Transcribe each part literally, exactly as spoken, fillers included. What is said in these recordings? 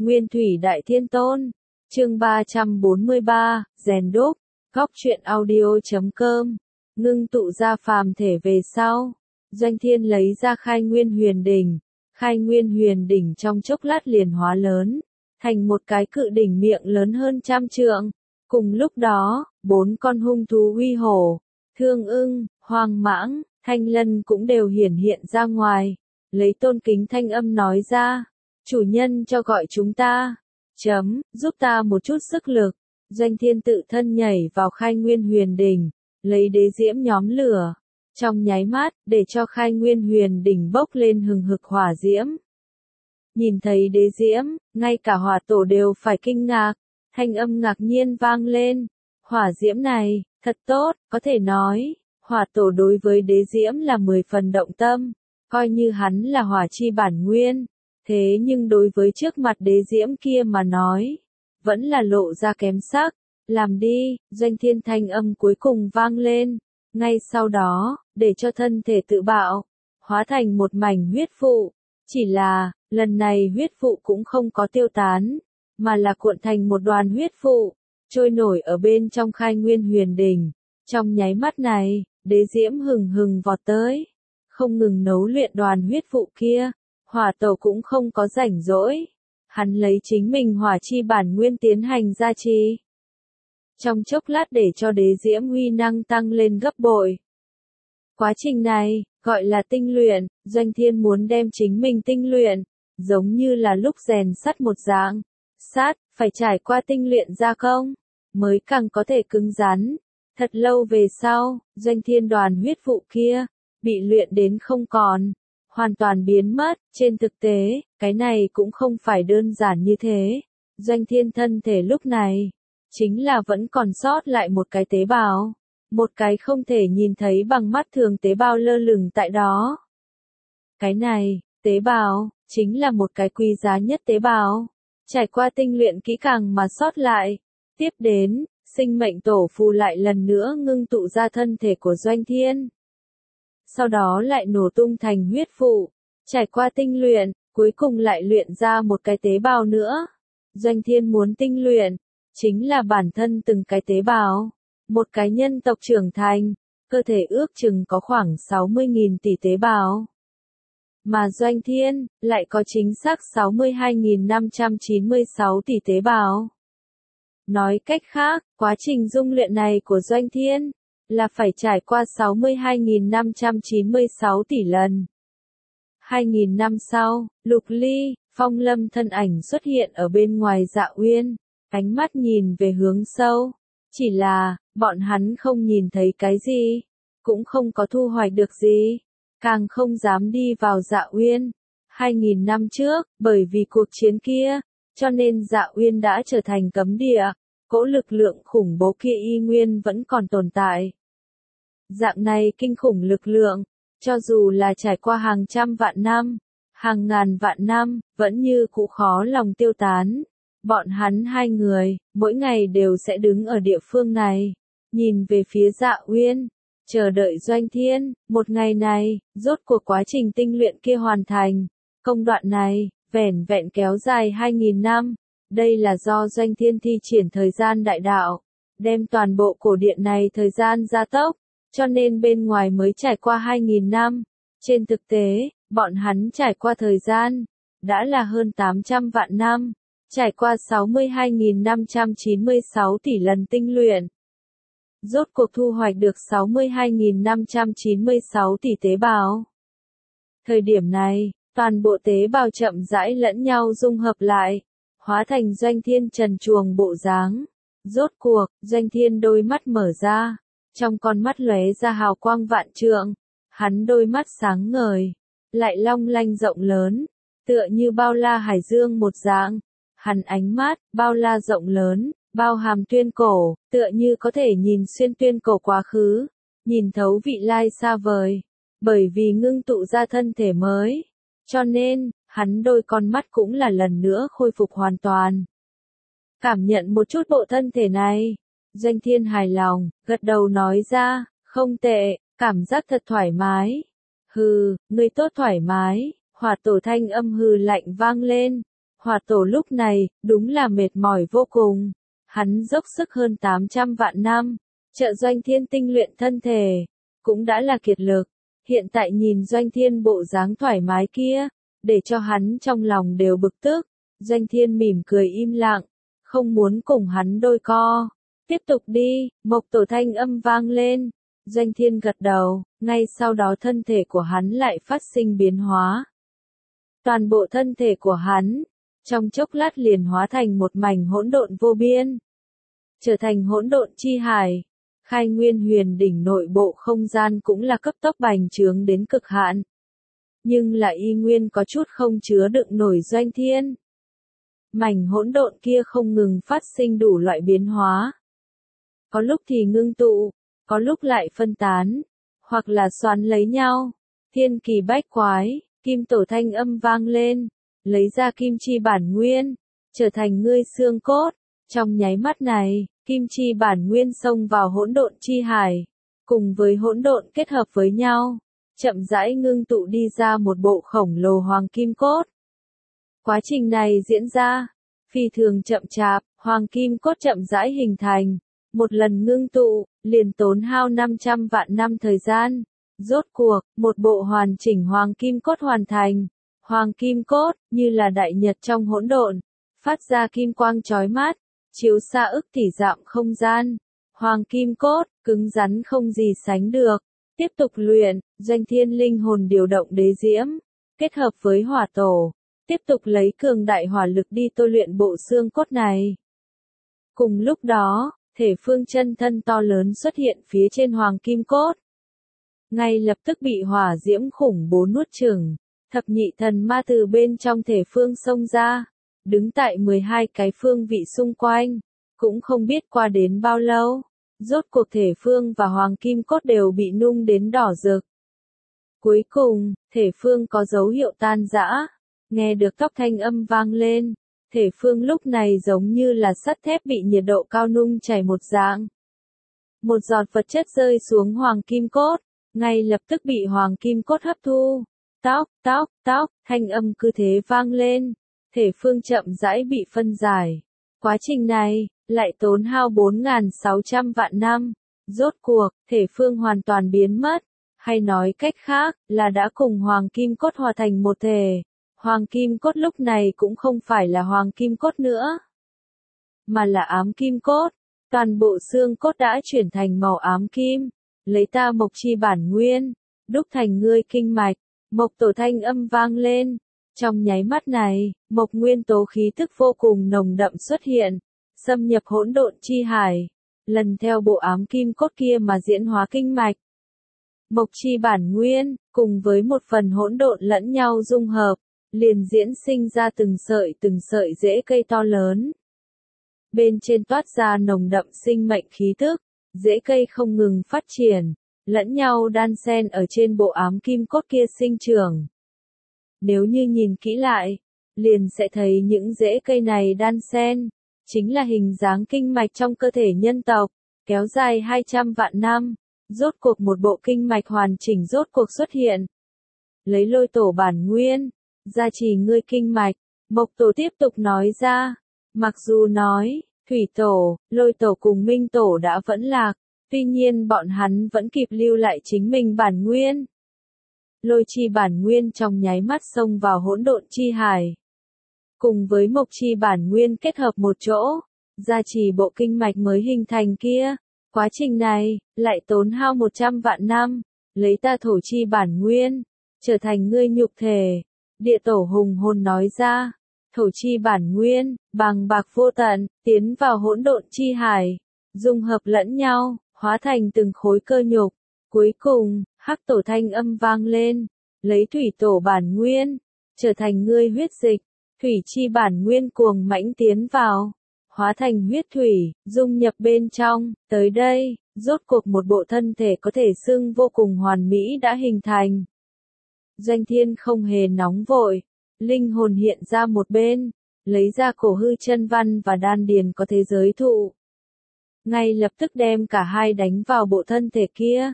Nguyên Thủy Đại Thiên Tôn. Chương ba trăm bốn mươi ba, rèn đúc. Góc truyện audio chấm com. Ngưng tụ ra phàm thể về sau, Doanh Thiên lấy ra Khai Nguyên Huyền Đỉnh. Khai Nguyên Huyền Đỉnh trong chốc lát liền hóa lớn, thành một cái cự đỉnh miệng lớn hơn trăm trượng. Cùng lúc đó, bốn con hung thú uy hổ, Thương Ưng, Hoang Mãng, Thanh Lân cũng đều hiển hiện ra ngoài, lấy tôn kính thanh âm nói ra: "Chủ nhân cho gọi chúng ta, chấm, giúp ta một chút sức lực." Doanh Thiên tự thân nhảy vào Khai Nguyên Huyền Đỉnh, lấy đế diễm nhóm lửa, trong nháy mắt, để cho Khai Nguyên Huyền Đỉnh bốc lên hừng hực hỏa diễm. Nhìn thấy đế diễm, ngay cả hỏa tổ đều phải kinh ngạc, thanh âm ngạc nhiên vang lên: "Hỏa diễm này, thật tốt." Có thể nói, hỏa tổ đối với đế diễm là mười phần động tâm, coi như hắn là hỏa chi bản nguyên, thế nhưng đối với trước mặt đế diễm kia mà nói, vẫn là lộ ra kém sắc. "Làm đi." Doanh Thiên thanh âm cuối cùng vang lên, ngay sau đó, để cho thân thể tự bạo, hóa thành một mảnh huyết vụ. Chỉ là, lần này huyết vụ cũng không có tiêu tán, mà là cuộn thành một đoàn huyết vụ, trôi nổi ở bên trong Khai Nguyên Huyền Đỉnh. Trong nháy mắt này, đế diễm hừng hừng vọt tới, không ngừng nấu luyện đoàn huyết vụ kia. Hỏa tổ cũng không có rảnh rỗi, hắn lấy chính mình hỏa chi bản nguyên tiến hành gia trì, trong chốc lát để cho đế diễm uy năng tăng lên gấp bội. Quá trình này, gọi là tinh luyện. Doanh Thiên muốn đem chính mình tinh luyện, giống như là lúc rèn sắt một dạng. Sắt, phải trải qua tinh luyện gia công, mới càng có thể cứng rắn. Thật lâu về sau, Doanh Thiên đoàn huyết vụ kia, bị luyện đến không còn, hoàn toàn biến mất. Trên thực tế, cái này cũng không phải đơn giản như thế. Doanh Thiên thân thể lúc này, chính là vẫn còn sót lại một cái tế bào, một cái không thể nhìn thấy bằng mắt thường tế bào lơ lửng tại đó. Cái này, tế bào, chính là một cái quý giá nhất tế bào, trải qua tinh luyện kỹ càng mà sót lại. Tiếp đến, sinh mệnh tổ phù lại lần nữa ngưng tụ ra thân thể của Doanh Thiên. Sau đó lại nổ tung thành huyết vụ, trải qua tinh luyện, cuối cùng lại luyện ra một cái tế bào nữa. Doanh Thiên muốn tinh luyện, chính là bản thân từng cái tế bào. Một cái nhân tộc trưởng thành, cơ thể ước chừng có khoảng sáu mươi nghìn tỷ tế bào. Mà Doanh Thiên, lại có chính xác sáu mươi hai nghìn năm trăm chín mươi sáu tỷ tế bào. Nói cách khác, quá trình dung luyện này của Doanh Thiên, là phải trải qua sáu mươi hai nghìn năm trăm chín mươi sáu tỷ lần. Hai nghìn năm sau, Lục Ly, Phong Lâm thân ảnh xuất hiện ở bên ngoài Dạ Uyên, ánh mắt nhìn về hướng sâu. Chỉ là, bọn hắn không nhìn thấy cái gì, cũng không có thu hoạch được gì, càng không dám đi vào Dạ Uyên. Hai nghìn năm trước, bởi vì cuộc chiến kia, cho nên Dạ Uyên đã trở thành cấm địa, cỗ lực lượng khủng bố kia y nguyên vẫn còn tồn tại. Dạng này kinh khủng lực lượng, cho dù là trải qua hàng trăm vạn năm, hàng ngàn vạn năm, vẫn như cũ khó lòng tiêu tán. Bọn hắn hai người, mỗi ngày đều sẽ đứng ở địa phương này, nhìn về phía Dạ Uyên, chờ đợi Doanh Thiên. Một ngày này, rốt cuộc quá trình tinh luyện kia hoàn thành. Công đoạn này, vẻn vẹn kéo dài hai nghìn năm. Đây là do Doanh Thiên thi triển thời gian đại đạo, đem toàn bộ cổ điện này thời gian gia tốc, cho nên bên ngoài mới trải qua hai nghìn năm. Trên thực tế, bọn hắn trải qua thời gian, đã là hơn tám trăm vạn năm. Trải qua sáu mươi hai nghìn năm trăm chín mươi sáu tỷ lần tinh luyện, rốt cuộc thu hoạch được sáu mươi hai nghìn năm trăm chín mươi sáu tỷ tế bào. Thời điểm này, toàn bộ tế bào chậm rãi lẫn nhau dung hợp lại, hóa thành Doanh Thiên trần truồng bộ dáng. Rốt cuộc, Doanh Thiên đôi mắt mở ra, trong con mắt lóe ra hào quang vạn trượng, hắn đôi mắt sáng ngời, lại long lanh rộng lớn, tựa như bao la hải dương một dạng. Hắn ánh mắt, bao la rộng lớn, bao hàm tuyên cổ, tựa như có thể nhìn xuyên tuyên cổ quá khứ, nhìn thấu vị lai xa vời. Bởi vì ngưng tụ ra thân thể mới, cho nên, hắn đôi con mắt cũng là lần nữa khôi phục hoàn toàn. Cảm nhận một chút bộ thân thể này, Doanh Thiên hài lòng, gật đầu nói ra: "Không tệ, cảm giác thật thoải mái." "Hừ, ngươi tốt thoải mái." Hỏa tổ thanh âm hừ lạnh vang lên. Hỏa tổ lúc này, đúng là mệt mỏi vô cùng. Hắn dốc sức hơn tám trăm vạn năm, trợ Doanh Thiên tinh luyện thân thể, cũng đã là kiệt lực. Hiện tại nhìn Doanh Thiên bộ dáng thoải mái kia, để cho hắn trong lòng đều bực tức. Doanh Thiên mỉm cười im lặng, không muốn cùng hắn đôi co. Tiếp tục đi, Mộc Tổ thanh âm vang lên. Doanh Thiên gật đầu, ngay sau đó thân thể của hắn lại phát sinh biến hóa. Toàn bộ thân thể của hắn, trong chốc lát liền hóa thành một mảnh hỗn độn vô biên. Trở thành hỗn độn chi hải. Khai Nguyên Huyền đỉnh nội bộ không gian cũng là cấp tốc bành trướng đến cực hạn. Nhưng lại y nguyên có chút không chứa đựng nổi Doanh Thiên. Mảnh hỗn độn kia không ngừng phát sinh đủ loại biến hóa. Có lúc thì ngưng tụ, có lúc lại phân tán, hoặc là xoắn lấy nhau. Thiên kỳ bách quái, Kim Tổ thanh âm vang lên, lấy ra kim chi bản nguyên, trở thành ngươi xương cốt. Trong nháy mắt này, kim chi bản nguyên xông vào hỗn độn chi hải, cùng với hỗn độn kết hợp với nhau, chậm rãi ngưng tụ đi ra một bộ khổng lồ hoàng kim cốt. Quá trình này diễn ra phi thường chậm chạp, hoàng kim cốt chậm rãi hình thành, một lần ngưng tụ, liền tốn hao năm trăm vạn năm thời gian. Rốt cuộc, một bộ hoàn chỉnh hoàng kim cốt hoàn thành. Hoàng kim cốt, như là đại nhật trong hỗn độn, phát ra kim quang chói mắt, chiếu xa ức tỷ dặm không gian. Hoàng kim cốt, cứng rắn không gì sánh được. Tiếp tục luyện, Doanh Thiên linh hồn điều động đế diễm, kết hợp với hỏa tổ, tiếp tục lấy cường đại hỏa lực đi tôi luyện bộ xương cốt này. Cùng lúc đó, thể phương chân thân to lớn xuất hiện phía trên hoàng kim cốt. Ngay lập tức bị hỏa diễm khủng bố nuốt chửng, thập nhị thần ma từ bên trong thể phương xông ra, đứng tại mười hai cái phương vị xung quanh, cũng không biết qua đến bao lâu, rốt cuộc thể phương và hoàng kim cốt đều bị nung đến đỏ rực. Cuối cùng, thể phương có dấu hiệu tan rã, nghe được tóc thanh âm vang lên, thể phương lúc này giống như là sắt thép bị nhiệt độ cao nung chảy một dạng. Một giọt vật chất rơi xuống hoàng kim cốt, ngay lập tức bị hoàng kim cốt hấp thu. Tóc, tóc, tóc, thanh âm cứ thế vang lên, thể phương chậm rãi bị phân giải. Quá trình này, lại tốn hao bốn nghìn sáu trăm vạn năm. Rốt cuộc, thể phương hoàn toàn biến mất, hay nói cách khác, là đã cùng hoàng kim cốt hòa thành một thể. Hoàng kim cốt lúc này cũng không phải là hoàng kim cốt nữa, mà là ám kim cốt. Toàn bộ xương cốt đã chuyển thành màu ám kim, lấy ta mộc chi bản nguyên, đúc thành ngươi kinh mạch. Mộc Tổ thanh âm vang lên. Trong nháy mắt này, mộc nguyên tố khí tức vô cùng nồng đậm xuất hiện, xâm nhập hỗn độn chi hải, lần theo bộ ám kim cốt kia mà diễn hóa kinh mạch. Mộc chi bản nguyên, cùng với một phần hỗn độn lẫn nhau dung hợp, liền diễn sinh ra từng sợi từng sợi rễ cây to lớn. Bên trên toát ra nồng đậm sinh mệnh khí tức, rễ cây không ngừng phát triển, lẫn nhau đan xen ở trên bộ ám kim cốt kia sinh trưởng. Nếu như nhìn kỹ lại, liền sẽ thấy những rễ cây này đan xen, chính là hình dáng kinh mạch trong cơ thể nhân tộc, kéo dài hai trăm vạn năm, rốt cuộc một bộ kinh mạch hoàn chỉnh rốt cuộc xuất hiện. Lấy lôi tổ bản nguyên, gia trì ngươi kinh mạch, Mộc Tổ tiếp tục nói ra, mặc dù nói, thủy tổ, lôi tổ cùng minh tổ đã vẫn lạc, tuy nhiên bọn hắn vẫn kịp lưu lại chính mình bản nguyên. Lôi chi bản nguyên trong nháy mắt xông vào hỗn độn chi hải. Cùng với mộc chi bản nguyên kết hợp một chỗ, gia trì bộ kinh mạch mới hình thành kia. Quá trình này, lại tốn hao một trăm vạn năm, lấy ta thổ chi bản nguyên, trở thành ngươi nhục thể. Địa tổ hùng hồn nói ra, thổ chi bản nguyên, bằng bạc vô tận, tiến vào hỗn độn chi hải, dung hợp lẫn nhau, hóa thành từng khối cơ nhục. Cuối cùng, hắc tổ thanh âm vang lên, lấy thủy tổ bản nguyên, trở thành ngươi huyết dịch, thủy chi bản nguyên cuồng mãnh tiến vào, hóa thành huyết thủy, dung nhập bên trong. Tới đây, rốt cuộc một bộ thân thể có thể xưng vô cùng hoàn mỹ đã hình thành. Doanh Thiên không hề nóng vội, linh hồn hiện ra một bên, lấy ra cổ hư chân văn và đan điền có thế giới thụ. Ngay lập tức đem cả hai đánh vào bộ thân thể kia.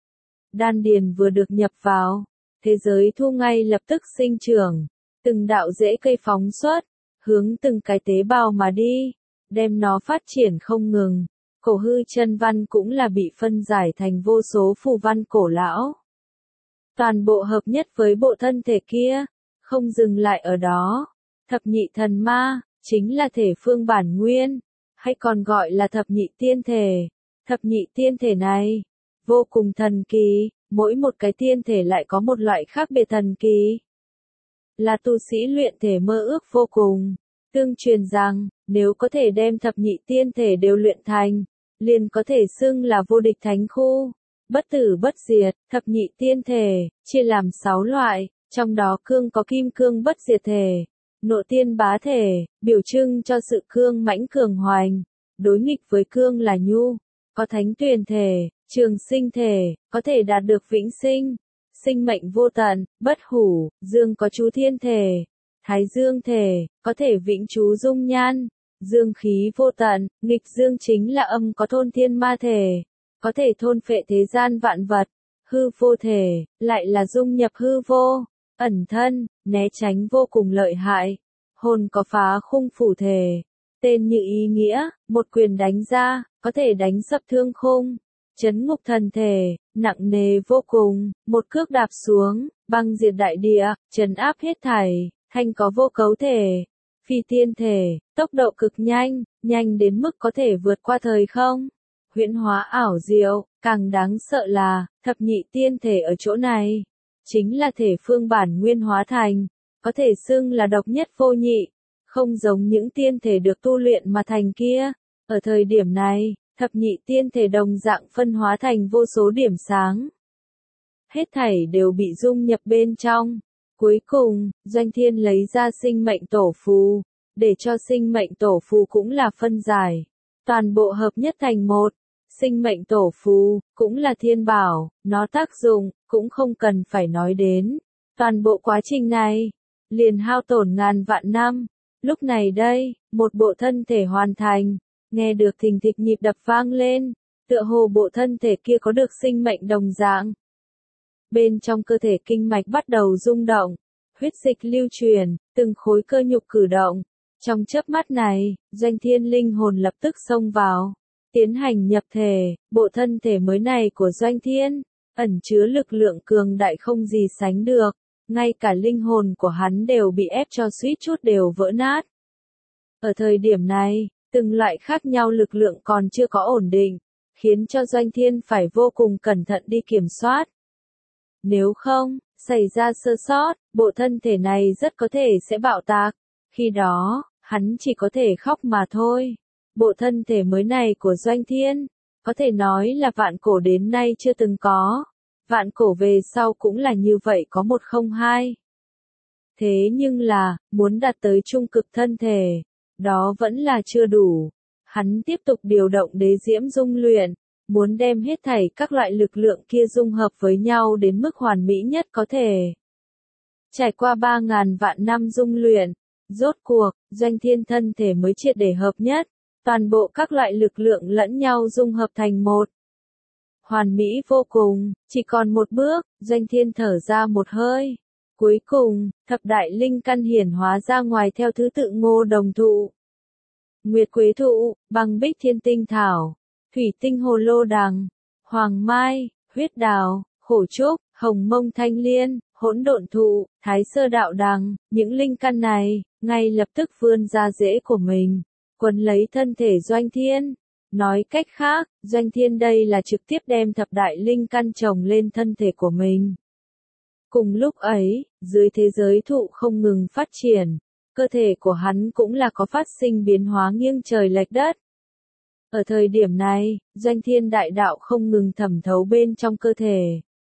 Đan điền vừa được nhập vào, thế giới thu ngay lập tức sinh trưởng, từng đạo rễ cây phóng xuất, hướng từng cái tế bào mà đi, đem nó phát triển không ngừng. Cổ hư chân văn cũng là bị phân giải thành vô số phù văn cổ lão. Toàn bộ hợp nhất với bộ thân thể kia, không dừng lại ở đó. Thập nhị thần ma, chính là thể phương bản nguyên, hay còn gọi là thập nhị tiên thể. Thập nhị tiên thể này, vô cùng thần kỳ, mỗi một cái tiên thể lại có một loại khác biệt thần kỳ. Là tu sĩ luyện thể mơ ước vô cùng, tương truyền rằng, nếu có thể đem thập nhị tiên thể đều luyện thành, liền có thể xưng là vô địch thánh khu, bất tử bất diệt. Thập nhị tiên thể, chia làm sáu loại, trong đó cương có kim cương bất diệt thể, nộ tiên bá thể, biểu trưng cho sự cương mãnh cường hoành, đối nghịch với cương là nhu, có thánh tuyền thể, trường sinh thể, có thể đạt được vĩnh sinh, sinh mệnh vô tận, bất hủ. Dương có chú thiên thể, thái dương thể, có thể vĩnh chú dung nhan, dương khí vô tận. Nghịch dương chính là âm có thôn thiên ma thể, có thể thôn phệ thế gian vạn vật. Hư vô thể, lại là dung nhập hư vô, ẩn thân, né tránh vô cùng lợi hại. Hồn có phá khung phủ thể, tên như ý nghĩa, một quyền đánh ra, có thể đánh sập thương khung. Chấn ngục thần thể, nặng nề vô cùng, một cước đạp xuống, băng diệt đại địa, trấn áp hết thảy. Thanh có vô cấu thể, phi tiên thể, tốc độ cực nhanh, nhanh đến mức có thể vượt qua thời không. Huyễn hóa ảo diệu, càng đáng sợ là, thập nhị tiên thể ở chỗ này, chính là thể phương bản nguyên hóa thành, có thể xưng là độc nhất vô nhị, không giống những tiên thể được tu luyện mà thành kia. Ở thời điểm này, thập nhị tiên thể đồng dạng phân hóa thành vô số điểm sáng. Hết thảy đều bị dung nhập bên trong. Cuối cùng, Doanh Thiên lấy ra sinh mệnh tổ phù, để cho sinh mệnh tổ phù cũng là phân giải. Toàn bộ hợp nhất thành một. Sinh mệnh tổ phù, cũng là thiên bảo, nó tác dụng, cũng không cần phải nói đến. Toàn bộ quá trình này, liền hao tổn ngàn vạn năm. Lúc này đây, một bộ thân thể hoàn thành, nghe được thình thịch nhịp đập vang lên, tựa hồ bộ thân thể kia có được sinh mệnh đồng dạng. Bên trong cơ thể kinh mạch bắt đầu rung động, huyết dịch lưu truyền, từng khối cơ nhục cử động. Trong chớp mắt này, Doanh Thiên linh hồn lập tức xông vào, tiến hành nhập thể. Bộ thân thể mới này của Doanh Thiên, ẩn chứa lực lượng cường đại không gì sánh được, ngay cả linh hồn của hắn đều bị ép cho suýt chút đều vỡ nát. Ở thời điểm này, từng loại khác nhau lực lượng còn chưa có ổn định, khiến cho Doanh Thiên phải vô cùng cẩn thận đi kiểm soát. Nếu không, xảy ra sơ sót, bộ thân thể này rất có thể sẽ bạo tạc. Khi đó, hắn chỉ có thể khóc mà thôi. Bộ thân thể mới này của Doanh Thiên, có thể nói là vạn cổ đến nay chưa từng có. Vạn cổ về sau cũng là như vậy có một không hai. Thế nhưng là, muốn đạt tới trung cực thân thể, đó vẫn là chưa đủ. Hắn tiếp tục điều động đế diễm dung luyện, muốn đem hết thảy các loại lực lượng kia dung hợp với nhau đến mức hoàn mỹ nhất có thể. Trải qua ba ngàn vạn năm dung luyện, rốt cuộc, Doanh Thiên thân thể mới triệt để hợp nhất, toàn bộ các loại lực lượng lẫn nhau dung hợp thành một. Hoàn mỹ vô cùng, chỉ còn một bước, Doanh Thiên thở ra một hơi. Cuối cùng, thập đại linh căn hiển hóa ra ngoài theo thứ tự ngô đồng thụ, nguyệt quế thụ, băng bích thiên tinh thảo, thủy tinh hồ lô đằng, hoàng mai, huyết đào, khổ trúc, hồng mông thanh liên, hỗn độn thụ, thái sơ đạo đằng. Những linh căn này, ngay lập tức vươn ra rễ của mình, quấn lấy thân thể Doanh Thiên. Nói cách khác, Doanh Thiên đây là trực tiếp đem thập đại linh căn trồng lên thân thể của mình. Cùng lúc ấy, dưới thế giới thụ không ngừng phát triển, cơ thể của hắn cũng là có phát sinh biến hóa nghiêng trời lệch đất. Ở thời điểm này, Doanh Thiên đại đạo không ngừng thẩm thấu bên trong cơ thể.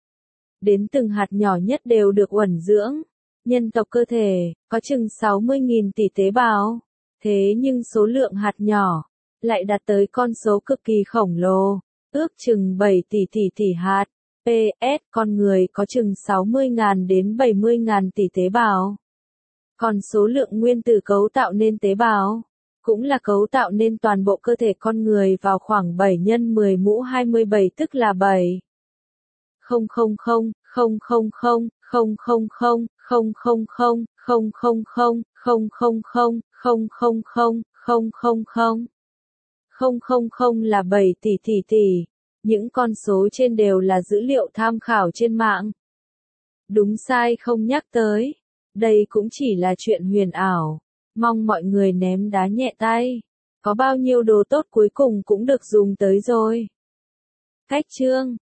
Đến từng hạt nhỏ nhất đều được uẩn dưỡng. Nhân tộc cơ thể, có chừng sáu mươi nghìn tỷ tế bào. Thế nhưng số lượng hạt nhỏ, lại đạt tới con số cực kỳ khổng lồ, ước chừng bảy tỷ tỷ tỷ hạt. pê ét, con người có chừng sáu mươi nghìn đến bảy mươi nghìn tỷ tế bào. Còn số lượng nguyên tử cấu tạo nên tế bào, cũng là cấu tạo nên toàn bộ cơ thể con người vào khoảng bảy nhân mười mũ hai mươi bảy tức là bảy. không không không, không không không, không không không, không không không, không không không, không không không, không không không, không không không. Không không không là bảy tỷ tỷ tỷ. Những con số trên đều là dữ liệu tham khảo trên mạng. Đúng sai không nhắc tới. Đây cũng chỉ là chuyện huyền ảo. Mong mọi người ném đá nhẹ tay. Có bao nhiêu đồ tốt cuối cùng cũng được dùng tới rồi. Cách chương